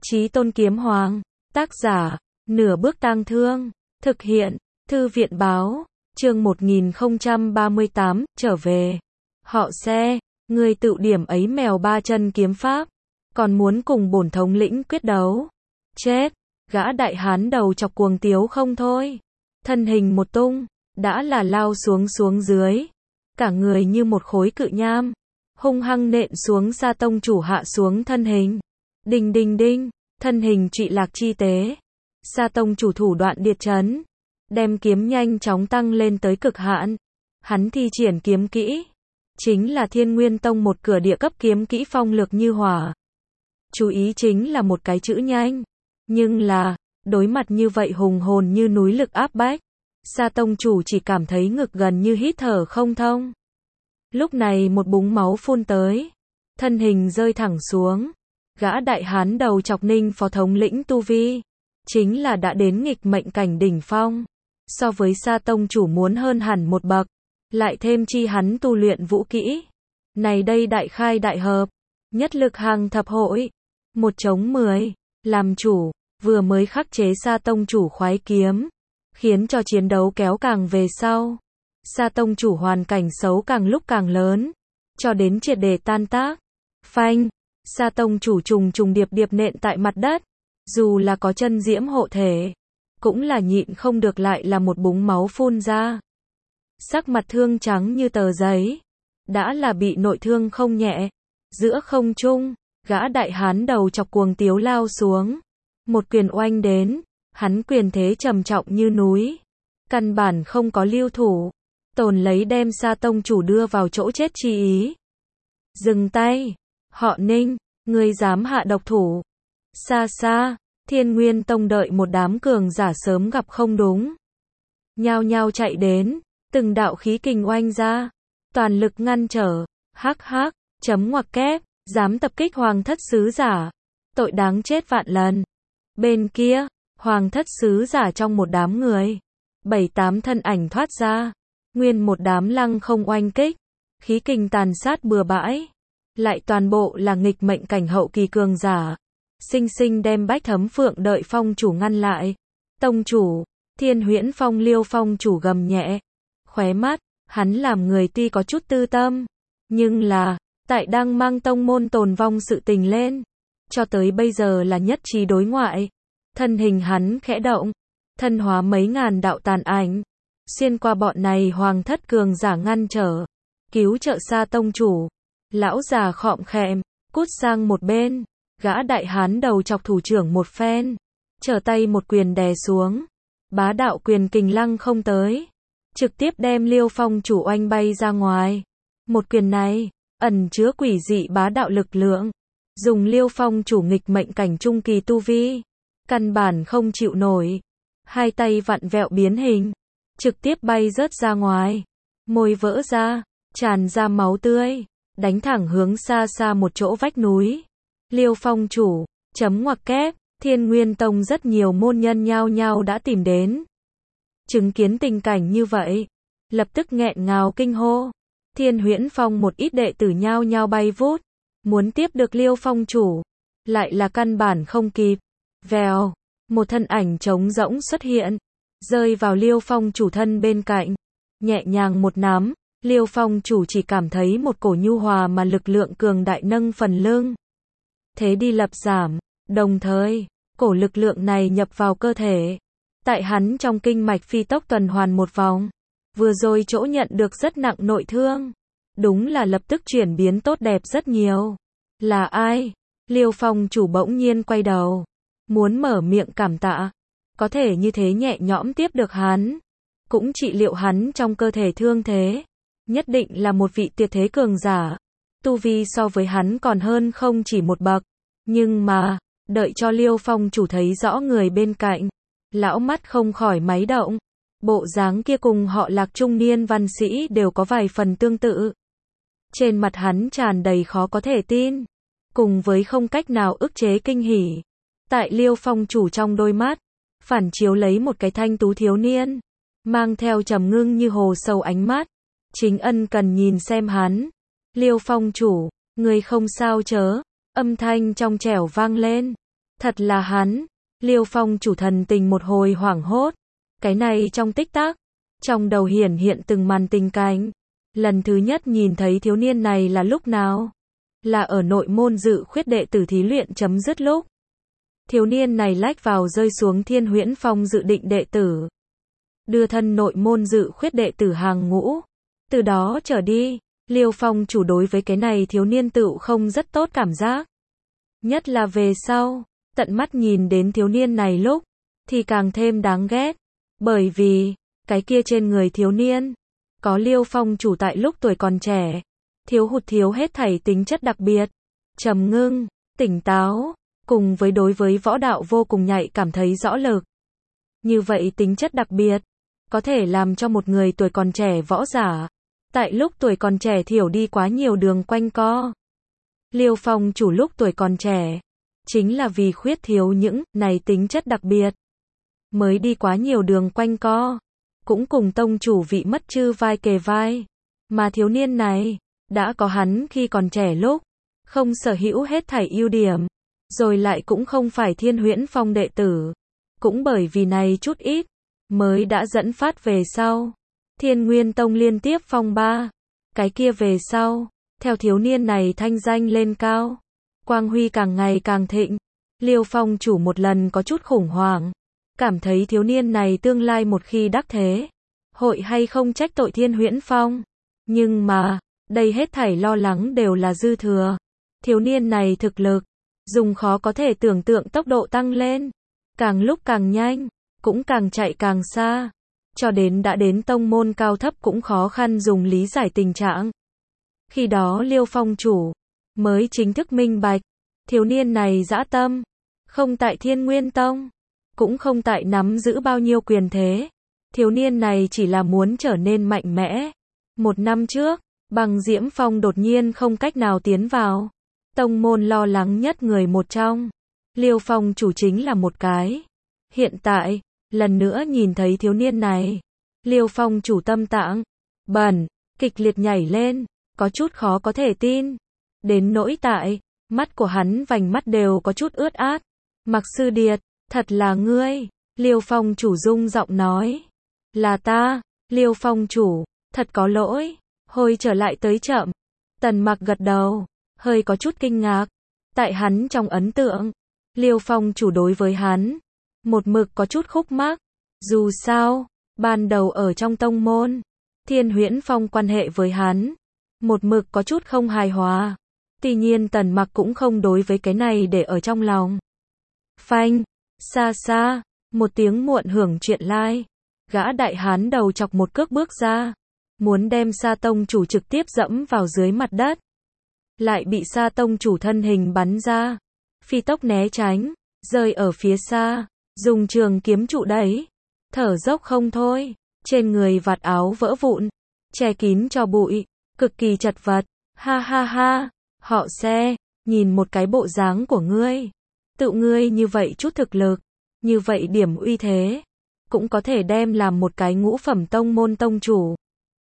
Chí Tôn Kiếm Hoàng, tác giả, Nửa Bước Tang Thương, thực hiện, Thư viện báo, chương 1038, trở về. Họ xe, người tự điểm ấy mèo ba chân kiếm pháp, còn muốn cùng bổn thống lĩnh quyết đấu. Chết, gã đại hán đầu chọc cuồng tiếu không thôi. Thân hình một tung, đã là lao xuống dưới. Cả người như một khối cự nham, hung hăng nện xuống Sa tông chủ hạ xuống thân hình. Đinh đinh đinh, thân hình trụy lạc chi tế. Sa tông chủ thủ đoạn điệt chấn, đem kiếm nhanh chóng tăng lên tới cực hạn. Hắn thi triển kiếm kỹ, chính là Thiên Nguyên Tông một cửa địa cấp kiếm kỹ phong lược như hỏa. Chú ý chính là một cái chữ nhanh. Nhưng là, đối mặt như vậy hùng hồn như núi lực áp bách, Sa tông chủ chỉ cảm thấy ngực gần như hít thở không thông. Lúc này một búng máu phun tới, thân hình rơi thẳng xuống. Gã đại hán đầu chọc Ninh phó thống lĩnh tu vi, chính là đã đến nghịch mệnh cảnh đỉnh phong. So với Sa tông chủ muốn hơn hẳn một bậc, lại thêm chi hắn tu luyện vũ kỹ. Này đây đại khai đại hợp, nhất lực hàng thập hội, một chống 10, làm chủ, vừa mới khắc chế Sa tông chủ khoái kiếm, khiến cho chiến đấu kéo càng về sau. Sa tông chủ hoàn cảnh xấu càng lúc càng lớn, cho đến triệt để tan tác. Phanh, Sa tông chủ trùng điệp nện tại mặt đất, dù là có chân diễm hộ thể, cũng là nhịn không được lại là một búng máu phun ra. Sắc mặt thương trắng như tờ giấy, đã là bị nội thương không nhẹ. Giữa không trung, gã đại hán đầu chọc cuồng tiếu lao xuống, một quyền oanh đến, hắn quyền thế trầm trọng như núi, căn bản không có lưu thủ, tồn lấy đem Sa tông chủ đưa vào chỗ chết chi ý. Dừng tay, họ Ninh, ngươi dám hạ độc thủ. Xa xa, Thiên Nguyên Tông đợi một đám cường giả sớm gặp không đúng, nhao nhao chạy đến, từng đạo khí kình oanh ra, toàn lực ngăn trở. Hắc hắc, chấm ngoặc kép, dám tập kích Hoàng thất sứ giả, tội đáng chết vạn lần. Bên kia, Hoàng thất sứ giả trong một đám người, 7-8 thân ảnh thoát ra, nguyên một đám lăng không oanh kích, khí kình tàn sát bừa bãi, lại toàn bộ là nghịch mệnh cảnh hậu kỳ cường giả, sinh sinh đem Bách Thấm Phượng đợi phong chủ ngăn lại. Tông chủ, Thiên Huyễn Phong Liêu phong chủ gầm nhẹ, khóe mắt, hắn làm người tuy có chút tư tâm, nhưng là, tại đang mang tông môn tồn vong sự tình lên, cho tới bây giờ là nhất trí đối ngoại. Thân hình hắn khẽ động, thân hóa mấy ngàn đạo tàn ảnh, xuyên qua bọn này Hoàng thất cường giả ngăn trở, cứu trợ Sa tông chủ. Lão già khọm khẹm, cút sang một bên, gã đại hán đầu chọc thủ trưởng một phen, trở tay một quyền đè xuống, bá đạo quyền kình lăng không tới, trực tiếp đem Liêu phong chủ oanh bay ra ngoài. Một quyền này, ẩn chứa quỷ dị bá đạo lực lượng, dùng Liêu phong chủ nghịch mệnh cảnh trung kỳ tu vi, căn bản không chịu nổi, hai tay vặn vẹo biến hình, trực tiếp bay rớt ra ngoài, môi vỡ ra, tràn ra máu tươi, đánh thẳng hướng xa xa một chỗ vách núi. Liêu phong chủ, chấm ngoặc kép, Thiên Nguyên Tông rất nhiều môn nhân nhao nhao đã tìm đến. Chứng kiến tình cảnh như vậy, lập tức nghẹn ngào kinh hô. Thiên Huyễn Phong một ít đệ tử nhao nhao bay vút, muốn tiếp được Liêu phong chủ, lại là căn bản không kịp. Vèo, một thân ảnh trống rỗng xuất hiện, rơi vào Liêu phong chủ thân bên cạnh, nhẹ nhàng một nắm, Liêu phong chủ chỉ cảm thấy một cổ nhu hòa mà lực lượng cường đại nâng phần lưng. Thế đi lập giảm, đồng thời, cổ lực lượng này nhập vào cơ thể. Tại hắn trong kinh mạch phi tốc tuần hoàn một vòng, vừa rồi chỗ nhận được rất nặng nội thương, đúng là lập tức chuyển biến tốt đẹp rất nhiều. Là ai? Liêu phong chủ bỗng nhiên quay đầu, muốn mở miệng cảm tạ, có thể như thế nhẹ nhõm tiếp được hắn, cũng trị liệu hắn trong cơ thể thương thế, nhất định là một vị tuyệt thế cường giả, tu vi so với hắn còn hơn không chỉ một bậc. Nhưng mà, đợi cho Liêu phong chủ thấy rõ người bên cạnh, lão mắt không khỏi máy động, bộ dáng kia cùng họ Lạc trung niên văn sĩ đều có vài phần tương tự. Trên mặt hắn tràn đầy khó có thể tin, cùng với không cách nào ức chế kinh hỉ. Tại Liêu phong chủ trong đôi mắt, phản chiếu lấy một cái thanh tú thiếu niên, mang theo trầm ngưng như hồ sâu ánh mắt, chính ân cần nhìn xem hắn. Liêu phong chủ, người không sao chớ, âm thanh trong trẻo vang lên. Thật là hắn. Liêu Phong chủ thần tình một hồi hoảng hốt. Cái này trong tích tắc, trong đầu hiển hiện từng màn tình cảnh. Lần thứ nhất nhìn thấy thiếu niên này là lúc nào? Là ở nội môn dự khuyết đệ tử thí luyện chấm dứt lúc. Thiếu niên này lách vào rơi xuống Thiên Huyễn Phong dự định đệ tử. Đưa thân nội môn dự khuyết đệ tử hàng ngũ. Từ đó trở đi, Liêu Phong chủ đối với cái này thiếu niên tựu không rất tốt cảm giác. Nhất là về sau, tận mắt nhìn đến thiếu niên này lúc, thì càng thêm đáng ghét. Bởi vì, cái kia trên người thiếu niên, có Liêu Phong chủ tại lúc tuổi còn trẻ, thiếu hụt thiếu hết thảy tính chất đặc biệt, trầm ngưng, tỉnh táo, cùng với đối với võ đạo vô cùng nhạy cảm thấy rõ lực. Như vậy tính chất đặc biệt, có thể làm cho một người tuổi còn trẻ võ giả, tại lúc tuổi còn trẻ thiểu đi quá nhiều đường quanh co. Liêu Phong chủ lúc tuổi còn trẻ, chính là vì khuyết thiếu những này tính chất đặc biệt, mới đi quá nhiều đường quanh co, cũng cùng tông chủ vị mất chư vai kề vai. Mà thiếu niên này, đã có hắn khi còn trẻ lúc, không sở hữu hết thảy ưu điểm, rồi lại cũng không phải Thiên Huyễn Phong đệ tử. Cũng bởi vì này chút ít, mới đã dẫn phát về sau. Thiên Nguyên Tông liên tiếp phong ba. Cái kia về sau, theo thiếu niên này thanh danh lên cao, quang huy càng ngày càng thịnh. Liêu Phong chủ một lần có chút khủng hoảng, cảm thấy thiếu niên này tương lai một khi đắc thế, hội hay không trách tội Thiên Huyễn Phong. Nhưng mà, đây hết thảy lo lắng đều là dư thừa. Thiếu niên này thực lực, dùng khó có thể tưởng tượng tốc độ tăng lên, càng lúc càng nhanh, cũng càng chạy càng xa, cho đến đã đến tông môn cao thấp cũng khó khăn dùng lý giải tình trạng. Khi đó Liêu Phong chủ mới chính thức minh bạch, thiếu niên này dã tâm, không tại Thiên Nguyên Tông, cũng không tại nắm giữ bao nhiêu quyền thế. Thiếu niên này chỉ là muốn trở nên mạnh mẽ. Một năm trước, Băng Diễm Phong đột nhiên không cách nào tiến vào. Tông môn lo lắng nhất người một trong. Liêu Phong chủ chính là một cái. Hiện tại, lần nữa nhìn thấy thiếu niên này. Liêu Phong chủ tâm tạng, bẩn, kịch liệt nhảy lên, có chút khó có thể tin. Đến nỗi tại, mắt của hắn vành mắt đều có chút ướt át. Mặc Sư Điệt, thật là ngươi. Liêu Phong chủ rung giọng nói. Là ta, Liêu Phong chủ, thật có lỗi. Hồi trở lại tới chậm. Tần Mặc gật đầu, hơi có chút kinh ngạc. Tại hắn trong ấn tượng, Liêu Phong chủ đối với hắn, một mực có chút khúc mắc. Dù sao, ban đầu ở trong tông môn, Thiên Huyễn Phong quan hệ với hắn, một mực có chút không hài hòa. Tuy nhiên Tần Mặc cũng không đối với cái này để ở trong lòng. Phanh, xa xa, một tiếng muộn hưởng chuyện lai. Gã đại hán đầu chọc một cước bước ra, muốn đem Sa tông chủ trực tiếp dẫm vào dưới mặt đất. Lại bị Sa tông chủ thân hình bắn ra, phi tốc né tránh, rơi ở phía xa, dùng trường kiếm trụ đẩy, thở dốc không thôi, trên người vạt áo vỡ vụn, che kín cho bụi, cực kỳ chật vật. Ha ha ha, họ xe, nhìn một cái bộ dáng của ngươi, tự ngươi như vậy chút thực lực, như vậy điểm uy thế, cũng có thể đem làm một cái ngũ phẩm tông môn tông chủ.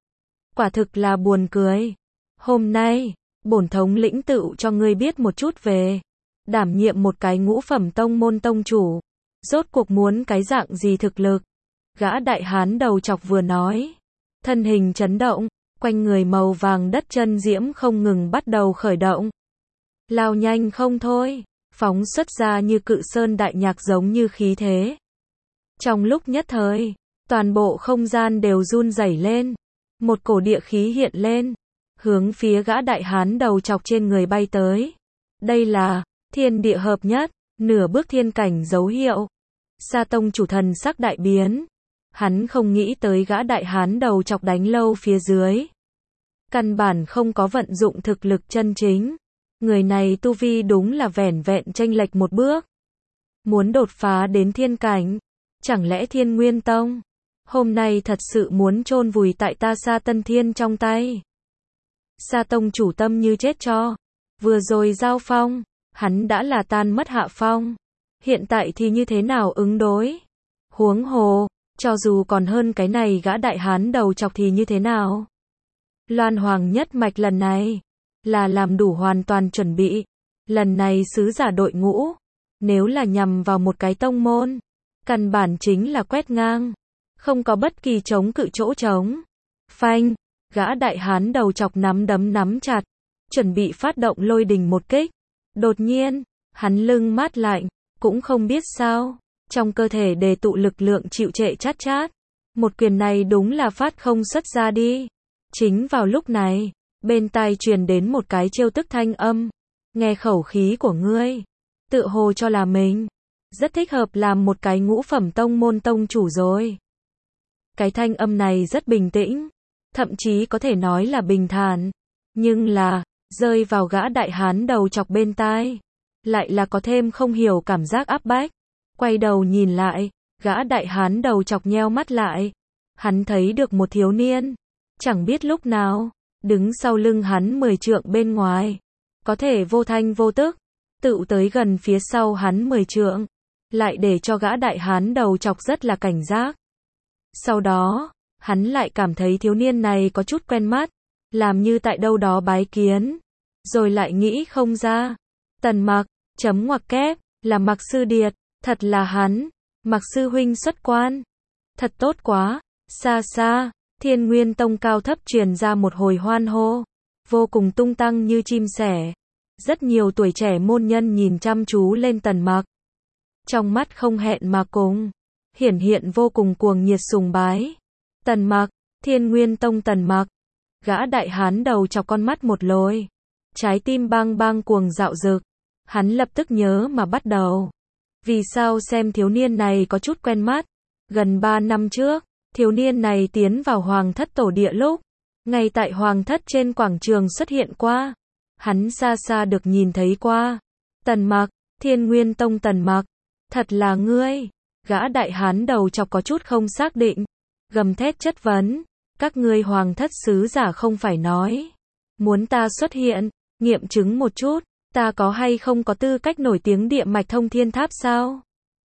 Quả thực là buồn cười. Hôm nay, bổn thống lĩnh tựu cho ngươi biết một chút về đảm nhiệm một cái ngũ phẩm tông môn tông chủ, rốt cuộc muốn cái dạng gì thực lực. Gã đại hán đầu chọc vừa nói, thân hình chấn động, quanh người màu vàng đất chân diễm không ngừng bắt đầu khởi động. Lao nhanh không thôi, phóng xuất ra như cự sơn đại nhạc giống như khí thế. Trong lúc nhất thời, toàn bộ không gian đều run rẩy lên, một cổ địa khí hiện lên, hướng phía gã đại hán đầu chọc trên người bay tới. Đây là thiên địa hợp nhất, nửa bước thiên cảnh dấu hiệu. Sa tông chủ thần sắc đại biến, hắn không nghĩ tới gã đại hán đầu chọc đánh lâu phía dưới, căn bản không có vận dụng thực lực chân chính. Người này tu vi đúng là vẻn vẹn chênh lệch một bước, muốn đột phá đến thiên cảnh. Chẳng lẽ Thiên Nguyên Tông hôm nay thật sự muốn chôn vùi tại ta Sa Tân Thiên trong tay? Sa tông chủ tâm như chết cho. Vừa rồi giao phong, hắn đã là tan mất hạ phong. Hiện tại thì như thế nào ứng đối? Huống hồ, cho dù còn hơn cái này gã đại hán đầu chọc thì như thế nào? Loan Hoàng nhất mạch lần này là làm đủ hoàn toàn chuẩn bị. Lần này sứ giả đội ngũ, Nếu là nhằm vào một cái tông môn, căn bản chính là quét ngang. Không có bất kỳ chống cự chỗ trống. Phanh, gã đại hán đầu chọc nắm đấm nắm chặt, chuẩn bị phát động lôi đình một kích. Đột nhiên, hắn lưng mát lạnh, cũng không biết sao, trong cơ thể đề tụ lực lượng chịu trệ chát chát. Một quyền này đúng là phát không xuất ra đi. Chính vào lúc này, bên tai truyền đến một cái trêu tức thanh âm. Nghe khẩu khí của ngươi, tự hồ cho là mình rất thích hợp làm một cái ngũ phẩm tông môn tông chủ rồi. Cái thanh âm này rất bình tĩnh, thậm chí có thể nói là bình thản, nhưng là, rơi vào gã đại hán đầu chọc bên tai, lại là có thêm không hiểu cảm giác áp bách. Quay đầu nhìn lại, gã đại hán đầu chọc nheo mắt lại. Hắn thấy được một thiếu niên, chẳng biết lúc nào, đứng sau lưng hắn 10 trượng bên ngoài. Có thể vô thanh vô tức, tự tới gần phía sau hắn 10 trượng, lại để cho gã đại hán đầu chọc rất là cảnh giác. Sau đó, hắn lại cảm thấy thiếu niên này có chút quen mắt, làm như tại đâu đó bái kiến, rồi lại nghĩ không ra. Tần Mặc, chấm ngoặc kép, là Mặc sư điệt, thật là hắn, Mặc sư huynh xuất quan. Thật tốt quá, xa xa, Thiên Nguyên Tông cao thấp truyền ra một hồi hoan hô, vô cùng tung tăng như chim sẻ. Rất nhiều tuổi trẻ môn nhân nhìn chăm chú lên Tần Mặc. Trong mắt không hẹn mà cùng, hiển hiện vô cùng cuồng nhiệt sùng bái. Tần Mặc, Thiên Nguyên Tông Tần Mặc. Gã đại hán đầu chọc con mắt một lồi, trái tim bang bang cuồng dạo dực. Hắn lập tức nhớ mà bắt đầu. Vì sao xem thiếu niên này có chút quen mắt? Gần 3 năm trước, thiếu niên này tiến vào Hoàng Thất tổ địa lúc, ngay tại Hoàng Thất trên quảng trường xuất hiện qua. Hắn xa xa được nhìn thấy qua. Tần Mặc, Thiên Nguyên Tông Tần Mặc. Thật là ngươi. Gã đại hán đầu chọc có chút không xác định, gầm thét chất vấn. Các ngươi Hoàng Thất sứ giả không phải nói muốn ta xuất hiện, nghiệm chứng một chút, ta có hay không có tư cách nổi tiếng địa mạch thông thiên tháp sao?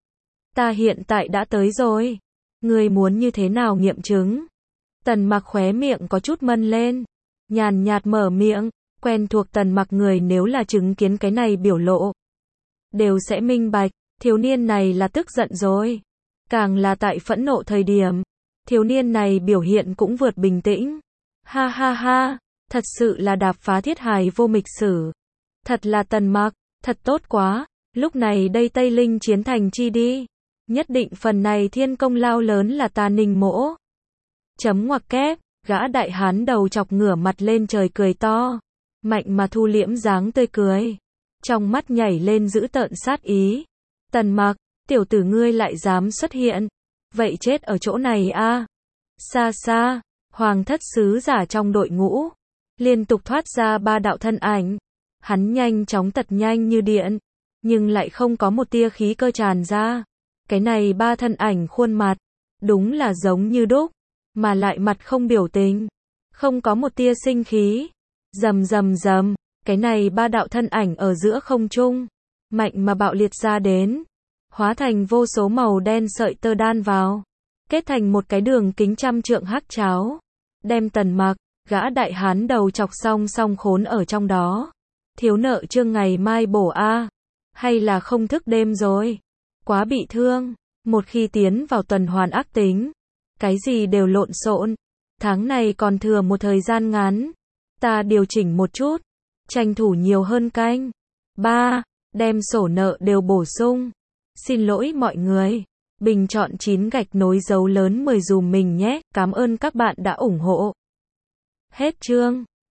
Ta hiện tại đã tới rồi. Ngươi muốn như thế nào nghiệm chứng? Tần Mặc khóe miệng có chút mân lên, nhàn nhạt mở miệng. Quen thuộc Tần Mặc người nếu là chứng kiến cái này biểu lộ, đều sẽ minh bạch, thiếu niên này là tức giận rồi. Càng là tại phẫn nộ thời điểm, thiếu niên này biểu hiện cũng vượt bình tĩnh. Ha ha ha, thật sự là đạp phá thiết hài vô mịch sử. Thật là Tần Mặc, thật tốt quá, lúc này đây Tây Linh chiến thành chi đi. Nhất định phần này thiên công lao lớn là ta Ninh Mỗ. Chấm ngoặc kép, gã đại hán đầu chọc ngửa mặt lên trời cười to. Mạnh mà thu liễm dáng tươi cười, trong mắt nhảy lên dữ tợn sát ý. Tần Mặc, tiểu tử ngươi lại dám xuất hiện, vậy chết ở chỗ này a. Xa xa, Hoàng Thất sứ giả trong đội ngũ, liên tục thoát ra 3 đạo thân ảnh. Hắn nhanh chóng tật nhanh như điện, nhưng lại không có một tia khí cơ tràn ra. Cái này 3 thân ảnh khuôn mặt, đúng là giống như đúc, mà lại mặt không biểu tình, không có một tia sinh khí. Rầm rầm rầm, cái này 3 đạo thân ảnh ở giữa không trung, mạnh mà bạo liệt ra đến, hóa thành vô số màu đen sợi tơ đan vào, kết thành một cái đường kính 100 trượng hắc cháo, đem Tần Mặc, gã đại hán đầu chọc song song khốn ở trong đó. Thiếu nợ chương ngày mai bổ a, hay là không thức đêm rồi? Quá bị thương, một khi tiến vào tuần hoàn ác tính, cái gì đều lộn xộn. Tháng này còn thừa một thời gian ngắn, ta điều chỉnh một chút, tranh thủ nhiều hơn canh. 3. Đem sổ nợ đều bổ sung. Xin lỗi mọi người. Bình chọn 9 gạch nối dấu lớn 10 dùm mình nhé. Cảm ơn các bạn đã ủng hộ. Hết chương.